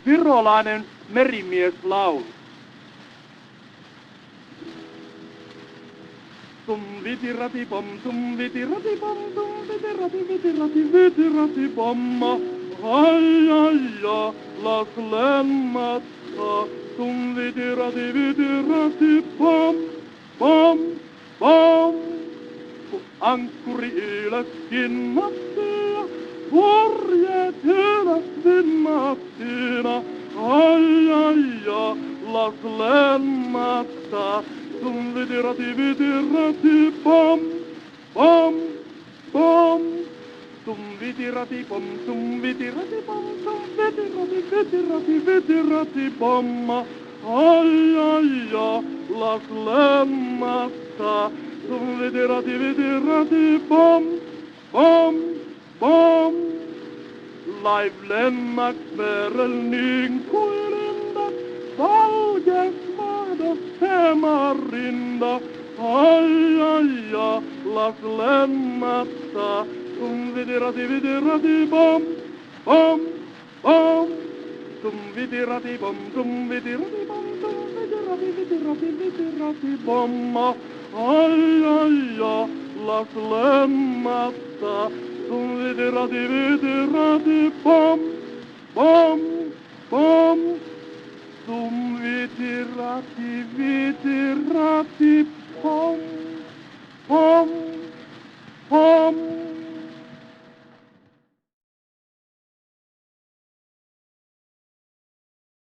virolainen merimieslaulu. Tum viti rati pom, tum viti rati pom, tum viti rati pomma. Ai ai ja, las lemmatta. Tum viti rati pom, pom, pom. Kun ankkuri ylös kinnattiin, purjeet ylös vinnattiin. Ai ai ja, las lemmatta. Tum viti rati pom, pom, pom. Tum viti rati pom, tum viti rati pom, tum viti rati pomma. Ai ai ja, las lemmatta. Tum viti rati pom, pom, pom. Laiv lennaks merel niin kuin lindat, valges mahdos hemarinda. Ai ai ja, las lemmatta. Tum viti rati pom, pom, pom. Tum viti rati pom, tum viti rati pom, tum viti rati pomma. Ai ai ja, las lemmatta. Tum viti rati pom, pom, pom. Tum viti rati